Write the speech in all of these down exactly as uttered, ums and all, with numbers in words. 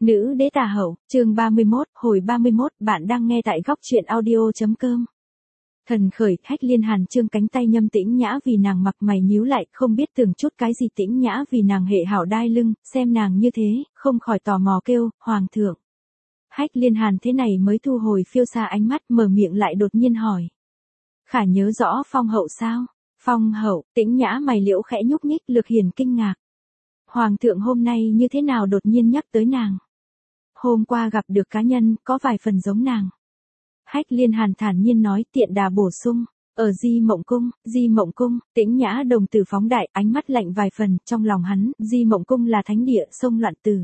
Nữ đế tà hậu, chương ba mươi mốt, hồi ba mươi mốt, bạn đang nghe tại góc truyện audio.com. Thần khởi, Hách Liên Hàn trương cánh tay nhâm Tĩnh Nhã vì nàng mặc mày nhíu lại, không biết tưởng chút cái gì. Tĩnh Nhã vì nàng hệ hảo đai lưng, xem nàng như thế, không khỏi tò mò kêu, Hoàng thượng. Hách Liên Hàn thế này mới thu hồi phiêu xa ánh mắt, mở miệng lại đột nhiên hỏi. Khả nhớ rõ phong hậu sao? Phong hậu, Tĩnh Nhã mày liễu khẽ nhúc nhích, Lược Hiền kinh ngạc. Hoàng thượng hôm nay như thế nào đột nhiên nhắc tới nàng? Hôm qua gặp được cá nhân, có vài phần giống nàng. Hách Liên Hàn thản nhiên nói, tiện đà bổ sung. Ở Di Mộng Cung, Di Mộng Cung, Tĩnh Nhã đồng tử phóng đại, ánh mắt lạnh vài phần, trong lòng hắn, Di Mộng Cung là thánh địa, sông loạn tử.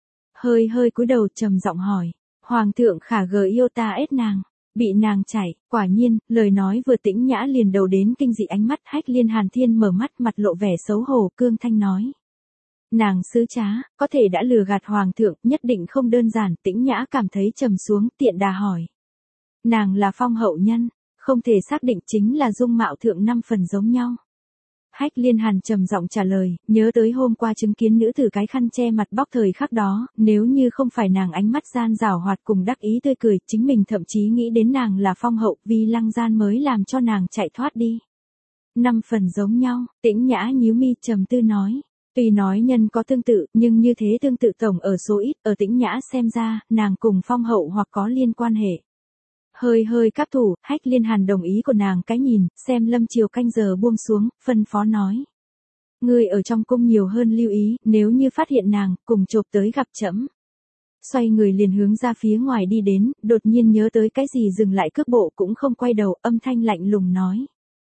Hơi hơi cúi đầu trầm giọng hỏi, Hoàng thượng khả gờ yêu ta ết nàng, bị nàng chảy, quả nhiên, lời nói vừa Tĩnh Nhã liền đầu đến kinh dị ánh mắt. Hách Liên Hàn thiên mở mắt, mặt lộ vẻ xấu hổ, cương thanh nói. Nàng sứ trá, có thể đã lừa gạt Hoàng thượng, nhất định không đơn giản. Tĩnh Nhã cảm thấy trầm xuống, tiện đà hỏi. Nàng là phong hậu nhân, không thể xác định, chính là dung mạo thượng năm phần giống nhau. Hách Liên Hàn trầm giọng trả lời, nhớ tới hôm qua chứng kiến nữ tử cái khăn che mặt bóc thời khắc đó, nếu như không phải nàng ánh mắt gian rảo hoạt cùng đắc ý tươi cười, chính mình thậm chí nghĩ đến nàng là phong hậu, vì Lăng Gian mới làm cho nàng chạy thoát đi. Năm phần giống nhau, Tĩnh Nhã nhíu mi trầm tư nói. Tuy nói nhân có tương tự, nhưng như thế tương tự tổng ở số ít, ở Tĩnh Nhã xem ra, nàng cùng phong hậu hoặc có liên quan hệ. Hơi hơi cáp thủ, Hách Liên Hàn đồng ý của nàng cái nhìn, xem lâm chiều canh giờ buông xuống, phân phó nói. Ngươi ở trong cung nhiều hơn lưu ý, nếu như phát hiện nàng, cùng chộp tới gặp trẫm. Xoay người liền hướng ra phía ngoài đi đến, đột nhiên nhớ tới cái gì dừng lại cước bộ cũng không quay đầu, âm thanh lạnh lùng nói.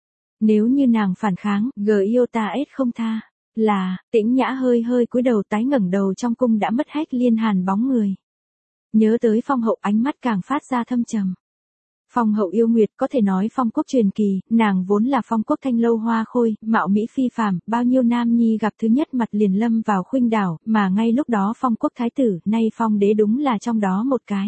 Nếu như nàng phản kháng, gờ yêu ta ết không tha. Là, Tĩnh Nhã hơi hơi cúi đầu, tái ngẩng đầu, trong cung đã mất Hách Liên Hàn bóng người. Nhớ tới phong hậu, ánh mắt càng phát ra thâm trầm. Phong hậu yêu nguyệt, có thể nói phong quốc truyền kỳ, nàng vốn là phong quốc thanh lâu hoa khôi, mạo mỹ phi phàm, bao nhiêu nam nhi gặp thứ nhất mặt liền lâm vào khuynh đảo, mà ngay lúc đó phong quốc thái tử, nay phong đế đúng là trong đó một cái.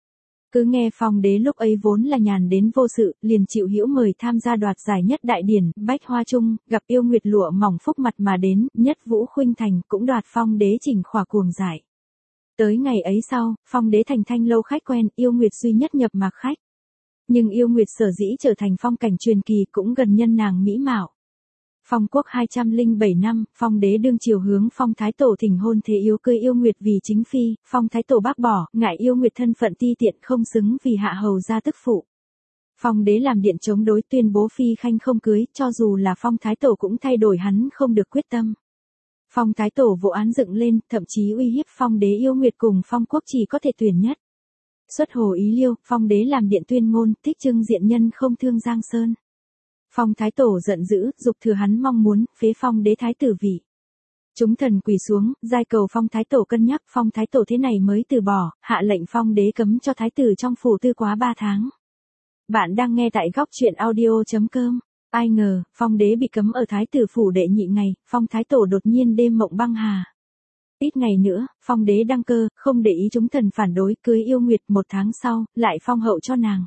Cứ nghe phong đế lúc ấy vốn là nhàn đến vô sự, liền chịu hữu mời tham gia đoạt giải nhất đại điển, bách hoa chung, gặp yêu nguyệt lụa mỏng phúc mặt mà đến, nhất vũ khuynh thành, cũng đoạt phong đế chỉnh khỏa cuồng giải. Tới ngày ấy sau, phong đế thành thanh lâu khách quen, yêu nguyệt duy nhất nhập mạc khách. Nhưng yêu nguyệt sở dĩ trở thành phong cảnh truyền kỳ cũng gần nhân nàng mỹ mạo. Phong quốc hai trăm lẻ bảy năm, phong đế đương triều hướng phong thái tổ thỉnh hôn thế yếu cưới yêu nguyệt vì chính phi, phong thái tổ bác bỏ, ngại yêu nguyệt thân phận ti tiện không xứng vì hạ hầu gia tức phụ. Phong đế làm điện chống đối, tuyên bố phi khanh không cưới, cho dù là phong thái tổ cũng thay đổi hắn không được quyết tâm. Phong thái tổ vụ án dựng lên, thậm chí uy hiếp phong đế yêu nguyệt cùng phong quốc chỉ có thể tuyển nhất. Xuất hồ ý liêu, phong đế làm điện tuyên ngôn, thích trưng diện nhân không thương Giang Sơn. Phong thái tổ giận dữ, dục thừa hắn mong muốn, phế phong đế thái tử vị. Chúng thần quỳ xuống, giai cầu phong thái tổ cân nhắc, phong thái tổ thế này mới từ bỏ, hạ lệnh phong đế cấm cho thái tử trong phủ tư quá ba tháng. Bạn đang nghe tại góc truyện audio.com. Ai ngờ, phong đế bị cấm ở thái tử phủ đệ nhị ngày, phong thái tổ đột nhiên đêm mộng băng hà. Ít ngày nữa, phong đế đăng cơ, không để ý chúng thần phản đối, cưới yêu nguyệt, một tháng sau, lại phong hậu cho nàng.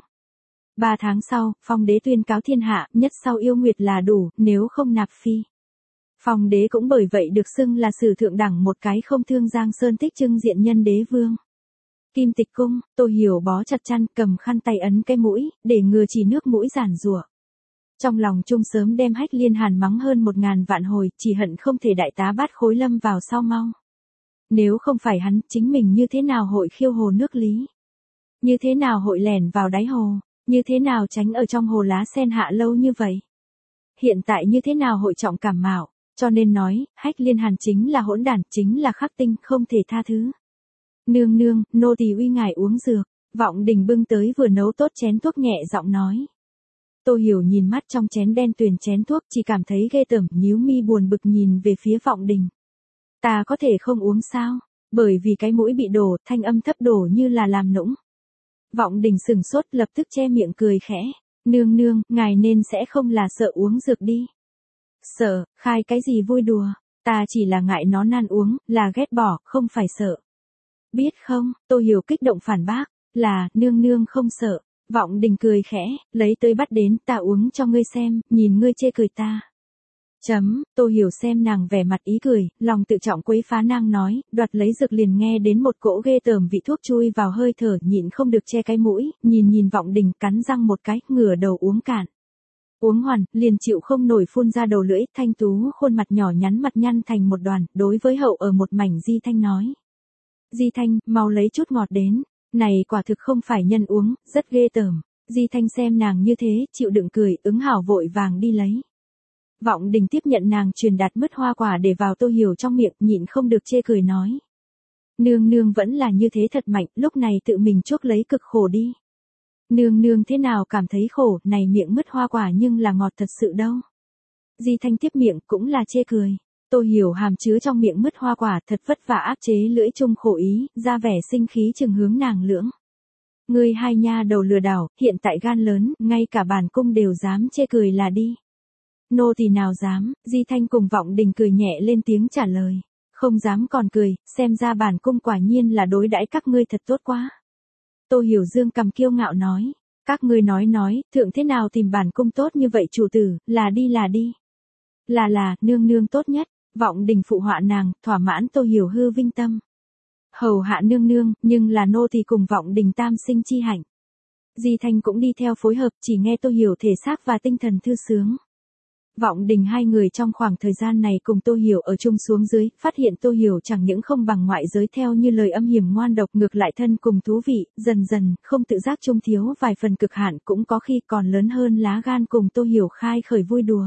Ba tháng sau, phong đế tuyên cáo thiên hạ, nhất sau yêu nguyệt là đủ, nếu không nạp phi. Phong đế cũng bởi vậy được xưng là sử thượng đẳng một cái không thương Giang Sơn, thích trưng diện nhân đế vương. Kim Tịch Cung, Tô Hiểu bó chặt chăn, cầm khăn tay ấn cái mũi, để ngừa chỉ nước mũi giản rủa. Trong lòng chung sớm đem Hách Liên Hàn mắng hơn một ngàn vạn hồi, chỉ hận không thể đại tá bát khối lâm vào sau mau. Nếu không phải hắn, chính mình như thế nào hội khiêu hồ nước lý? Như thế nào hội lẻn vào đáy hồ? Như thế nào tránh ở trong hồ lá sen hạ lâu như vậy? Hiện tại như thế nào hội trọng cảm mạo? Cho nên nói, Hách Liên Hàn chính là hỗn đản, chính là khắc tinh, không thể tha thứ. Nương nương, nô tỳ uy ngài uống dược. Vọng Đình bưng tới vừa nấu tốt chén thuốc, nhẹ giọng nói. Tô Hiểu nhìn mắt trong chén đen tuyền chén thuốc, chỉ cảm thấy ghê tởm, nhíu mi buồn bực nhìn về phía Vọng Đình. Ta có thể không uống sao? Bởi vì cái mũi bị đổ, thanh âm thấp đổ như là làm nũng. Vọng Đình sừng sốt, lập tức che miệng cười khẽ. Nương nương, ngài nên sẽ không là sợ uống dược đi. Sợ, khai cái gì vui đùa, ta chỉ là ngại nó nan uống, là ghét bỏ, không phải sợ. Biết không, Tô Hiểu kích động phản bác, là, nương nương không sợ. Vọng Đình cười khẽ, lấy tới bắt đến, ta uống cho ngươi xem, nhìn ngươi chê cười ta. Chấm, Tô Hiểu xem nàng vẻ mặt ý cười, lòng tự trọng quấy phá nàng nói, đoạt lấy dược liền nghe đến một cỗ ghê tởm vị thuốc chui vào hơi thở, nhịn không được che cái mũi, nhìn nhìn Vọng Đình cắn răng một cái, ngửa đầu uống cạn. Uống hoàn, liền chịu không nổi phun ra đầu lưỡi, thanh tú khuôn mặt nhỏ nhắn mặt nhăn thành một đoàn, đối với hậu ở một mảnh Di Thanh nói. Di Thanh, mau lấy chút ngọt đến, này quả thực không phải nhân uống, rất ghê tởm. Di Thanh xem nàng như thế, chịu đựng cười, ứng hảo vội vàng đi lấy. Vọng Đình tiếp nhận nàng truyền đạt mứt hoa quả để vào Tô Hiểu trong miệng, nhịn không được chê cười nói. Nương nương vẫn là như thế thật mạnh, lúc này tự mình chuốc lấy cực khổ đi. Nương nương thế nào cảm thấy khổ, này miệng mứt hoa quả nhưng là ngọt thật sự đâu. Di Thanh tiếp miệng cũng là chê cười. Tô Hiểu hàm chứa trong miệng mứt hoa quả thật vất vả áp chế lưỡi chung khổ ý, ra vẻ sinh khí chừng hướng nàng lưỡng. Ngươi hai nha đầu lừa đảo, hiện tại gan lớn, ngay cả bản cung đều dám chê cười là đi. Nô tỳ nào dám, Di Thanh cùng Vọng Đình cười nhẹ lên tiếng trả lời. Không dám còn cười, xem ra bản cung quả nhiên là đối đãi các ngươi thật tốt quá. Tô Hiểu dương cầm kiêu ngạo nói. Các ngươi nói nói, thượng thế nào tìm bản cung tốt như vậy chủ tử, là đi là đi. Là là, nương nương tốt nhất, Vọng Đình phụ họa nàng, thỏa mãn Tô Hiểu hư vinh tâm. Hầu hạ nương nương, nhưng là nô tỳ cùng Vọng Đình tam sinh chi hạnh. Di Thanh cũng đi theo phối hợp, chỉ nghe Tô Hiểu thể xác và tinh thần thư sướng. Vọng Đình hai người trong khoảng thời gian này cùng Tô Hiểu ở chung xuống dưới, phát hiện Tô Hiểu chẳng những không bằng ngoại giới theo như lời âm hiểm ngoan độc, ngược lại thân cùng thú vị, dần dần, không tự giác trung thiếu vài phần cực hạn, cũng có khi còn lớn hơn lá gan cùng Tô Hiểu khai khởi vui đùa.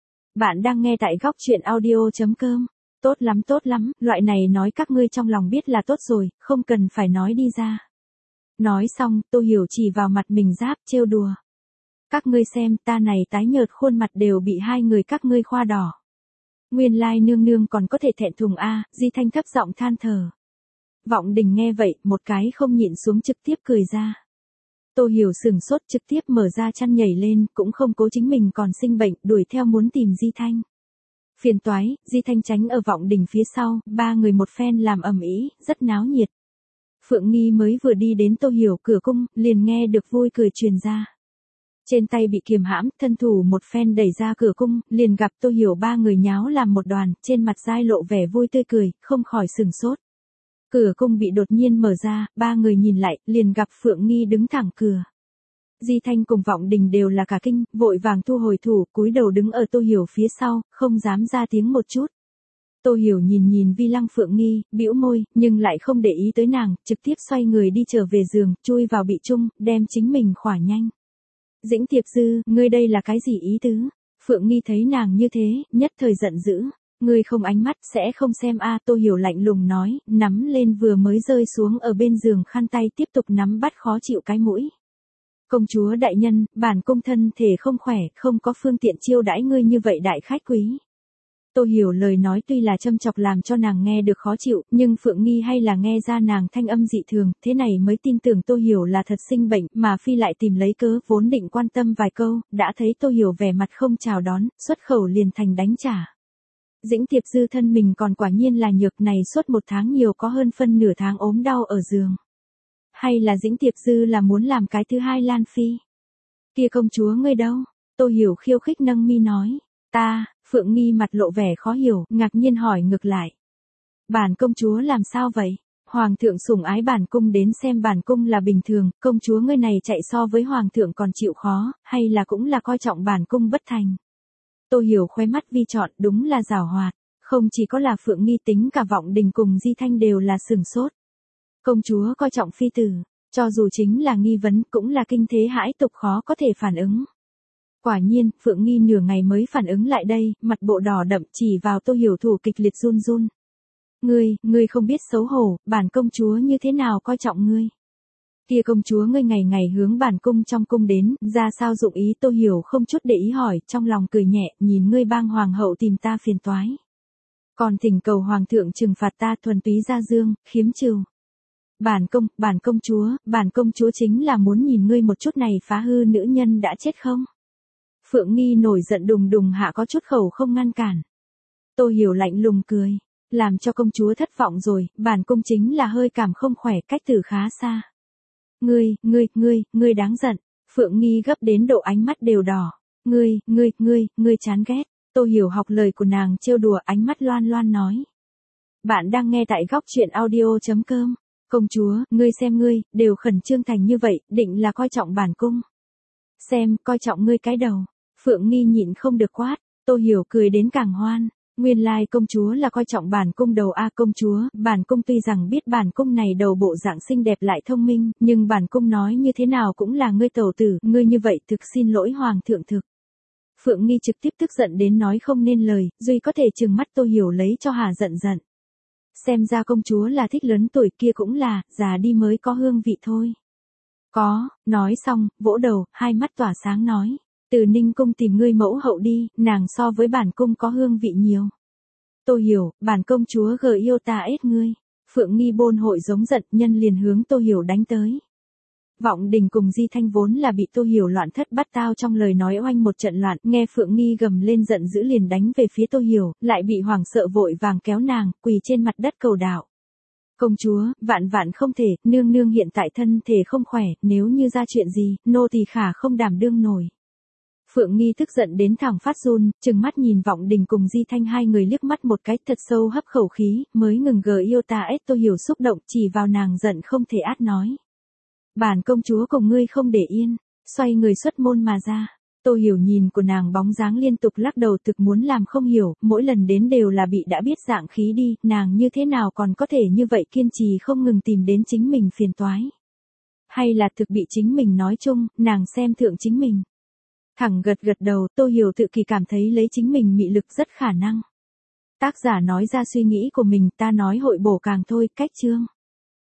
Bạn đang nghe tại góc truyện audio chấm com. Tốt lắm tốt lắm, loại này nói các ngươi trong lòng biết là tốt rồi, không cần phải nói đi ra. Nói xong, Tô Hiểu chỉ vào mặt mình giáp trêu đùa. Các ngươi xem, ta này tái nhợt khuôn mặt đều bị hai người các ngươi khoa đỏ. Nguyên lai nương nương còn có thể thẹn thùng a, Di Thanh thấp giọng than thở. Vọng Đình nghe vậy, một cái không nhịn xuống trực tiếp cười ra. Tô Hiểu sừng sốt trực tiếp mở ra chăn nhảy lên, cũng không cố chính mình còn sinh bệnh, đuổi theo muốn tìm Di Thanh. Phiền toái, Di Thanh tránh ở Vọng Đình phía sau, ba người một phen làm ầm ĩ, rất náo nhiệt. Phượng Nghi mới vừa đi đến Tô Hiểu cửa cung, liền nghe được vui cười truyền ra. Trên tay bị kiềm hãm, thân thủ một phen đẩy ra cửa cung, liền gặp Tô Hiểu ba người nháo làm một đoàn, trên mặt dai lộ vẻ vui tươi cười, không khỏi sừng sốt. Cửa cung bị đột nhiên mở ra, ba người nhìn lại, liền gặp Phượng Nghi đứng thẳng cửa. Di Thanh cùng Vọng Đình đều là cả kinh, vội vàng thu hồi thủ, cúi đầu đứng ở Tô Hiểu phía sau, không dám ra tiếng một chút. Tô Hiểu nhìn nhìn Vi Lăng Phượng Nghi, bĩu môi, nhưng lại không để ý tới nàng, trực tiếp xoay người đi trở về giường, chui vào bị chung, đem chính mình khỏa nhanh. Dĩnh Tiệp Dư, ngươi đây là cái gì ý tứ? Phượng Nghi thấy nàng như thế, nhất thời giận dữ. Ngươi không ánh mắt sẽ không xem a, Tô Hiểu lạnh lùng nói, nắm lên vừa mới rơi xuống ở bên giường khăn tay tiếp tục nắm bắt khó chịu cái mũi. Công chúa đại nhân, bản cung thân thể không khỏe, không có phương tiện chiêu đãi ngươi như vậy đại khách quý. Tô Hiểu lời nói tuy là châm chọc làm cho nàng nghe được khó chịu, nhưng Phượng Nghi hay là nghe ra nàng thanh âm dị thường, thế này mới tin tưởng Tô Hiểu là thật sinh bệnh, mà phi lại tìm lấy cớ vốn định quan tâm vài câu, đã thấy Tô Hiểu vẻ mặt không chào đón, xuất khẩu liền thành đánh trả. Dĩnh Tiệp Dư thân mình còn quả nhiên là nhược này suốt một tháng nhiều có hơn phân nửa tháng ốm đau ở giường. Hay là Dĩnh Tiệp Dư là muốn làm cái thứ hai Lan Phi? Kia công chúa ngươi đâu? Tô Hiểu khiêu khích nâng mi nói. Ta, Phượng Nghi mặt lộ vẻ khó hiểu, ngạc nhiên hỏi ngược lại. Bản công chúa làm sao vậy? Hoàng thượng sủng ái bản cung đến xem bản cung là bình thường, công chúa ngươi này chạy so với hoàng thượng còn chịu khó, hay là cũng là coi trọng bản cung bất thành? Tô Hiểu khóe mắt vi trọn, đúng là giảo hoạt, không chỉ có là Phượng Nghi tính cả Vọng Đình cùng Di Thanh đều là sừng sốt. Công chúa coi trọng phi tử, cho dù chính là nghi vấn cũng là kinh thế hãi tục khó có thể phản ứng. Quả nhiên, Phượng Nghi nửa ngày mới phản ứng lại đây, mặt bộ đỏ đậm chỉ vào Tô Hiểu thủ kịch liệt run run. Ngươi, ngươi không biết xấu hổ, bản công chúa như thế nào coi trọng ngươi. Kia công chúa ngươi ngày ngày hướng bản cung trong cung đến, ra sao dụng ý? Tô Hiểu không chút để ý hỏi, trong lòng cười nhẹ, nhìn ngươi bang hoàng hậu tìm ta phiền toái. Còn thỉnh cầu hoàng thượng trừng phạt ta thuần túy ra dương, khiếm trừ. Bản công, bản công chúa, bản công chúa chính là muốn nhìn ngươi một chút này phá hư nữ nhân đã chết không? Phượng Nghi nổi giận đùng đùng hạ có chút khẩu không ngăn cản. Tô Hiểu lạnh lùng cười, làm cho công chúa thất vọng rồi, bản cung chính là hơi cảm không khỏe, cách tử khá xa. Ngươi, ngươi, ngươi, ngươi đáng giận. Phượng Nghi gấp đến độ ánh mắt đều đỏ. Ngươi, ngươi, ngươi, ngươi chán ghét. Tô Hiểu học lời của nàng trêu đùa, ánh mắt loan loan nói. Bạn đang nghe tại góc truyện audio.com. Công chúa, ngươi xem ngươi, đều khẩn trương thành như vậy, định là coi trọng bản cung. Xem, coi trọng ngươi cái đầu. Phượng Nghi nhịn không được quát, Tô Hiểu cười đến càng hoan. Nguyên lai công chúa là coi trọng bản cung đầu a công chúa, bản cung tuy rằng biết bản cung này đầu bộ dạng xinh đẹp lại thông minh, nhưng bản cung nói như thế nào cũng là ngươi tẩu tử, ngươi như vậy thực xin lỗi hoàng thượng thực. Phượng Nghi trực tiếp tức giận đến nói không nên lời, duy có thể trừng mắt Tô Hiểu lấy cho hà giận giận. Xem ra công chúa là thích lớn tuổi kia cũng là, già đi mới có hương vị thôi. Có, nói xong, vỗ đầu, hai mắt tỏa sáng nói. Từ Ninh cung tìm ngươi mẫu hậu đi, nàng so với bản cung có hương vị nhiều. Tô Hiểu, bản công chúa gờ yêu ta ết ngươi. Phượng Nghi bôn hội giống giận, nhân liền hướng Tô Hiểu đánh tới. Vọng Đình cùng Di Thanh vốn là bị Tô Hiểu loạn thất bát tao trong lời nói oanh một trận loạn, nghe Phượng Nghi gầm lên giận dữ liền đánh về phía Tô Hiểu, lại bị hoảng sợ vội vàng kéo nàng, quỳ trên mặt đất cầu đạo. Công chúa, vạn vạn không thể, nương nương hiện tại thân thể không khỏe, nếu như ra chuyện gì, nô tỳ khả không đảm đương nổi. Phượng Nghi tức giận đến thẳng phát run, trừng mắt nhìn Vọng Đình cùng Di Thanh hai người liếc mắt một cái thật sâu hấp khẩu khí, mới ngừng gờ yêu ta ết. Tô Hiểu xúc động chỉ vào nàng giận không thể át nói. Bản công chúa cùng ngươi không để yên, xoay người xuất môn mà ra. Tô Hiểu nhìn của nàng bóng dáng liên tục lắc đầu thực muốn làm không hiểu, mỗi lần đến đều là bị đã biết dạng khí đi, nàng như thế nào còn có thể như vậy kiên trì không ngừng tìm đến chính mình phiền toái. Hay là thực bị chính mình nói chung, nàng xem thượng chính mình. Thẳng gật gật đầu, Tô Hiểu tự kỳ cảm thấy lấy chính mình mị lực rất khả năng. Tác giả nói ra suy nghĩ của mình, ta nói hội bổ càng thôi, cách chương.